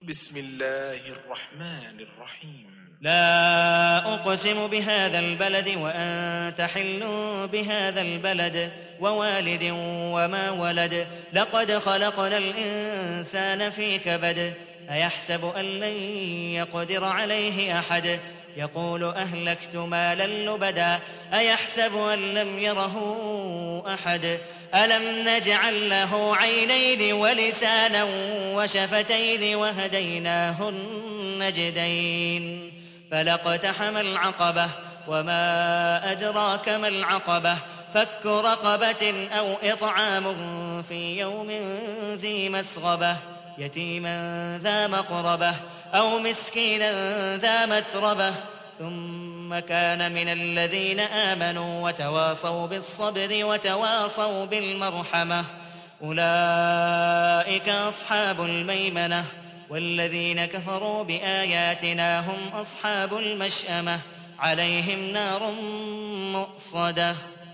بسم الله الرحمن الرحيم. لا أقسم بهذا البلد وأنت حل بهذا البلد ووالد وما ولد لقد خلقنا الإنسان في كبد أيحسب أن لن يقدر عليه أحد يقول أهلكت مالا لبدا أيحسب أن لم يره أحد ألم نجعل له عينين ولسانا وشفتين وهديناه النجدين فلاقتحم العقبة وما أدراك ما العقبة فك رقبة أو إطعام في يوم ذي مسغبة يتيما ذا مقربة أو مسكينا ذا متربة ثم كان من الذين آمنوا وتواصوا بالصبر وتواصوا بالمرحمة أولئك أصحاب الميمنة والذين كفروا بآياتنا هم أصحاب المشأمة عليهم نار مؤصدة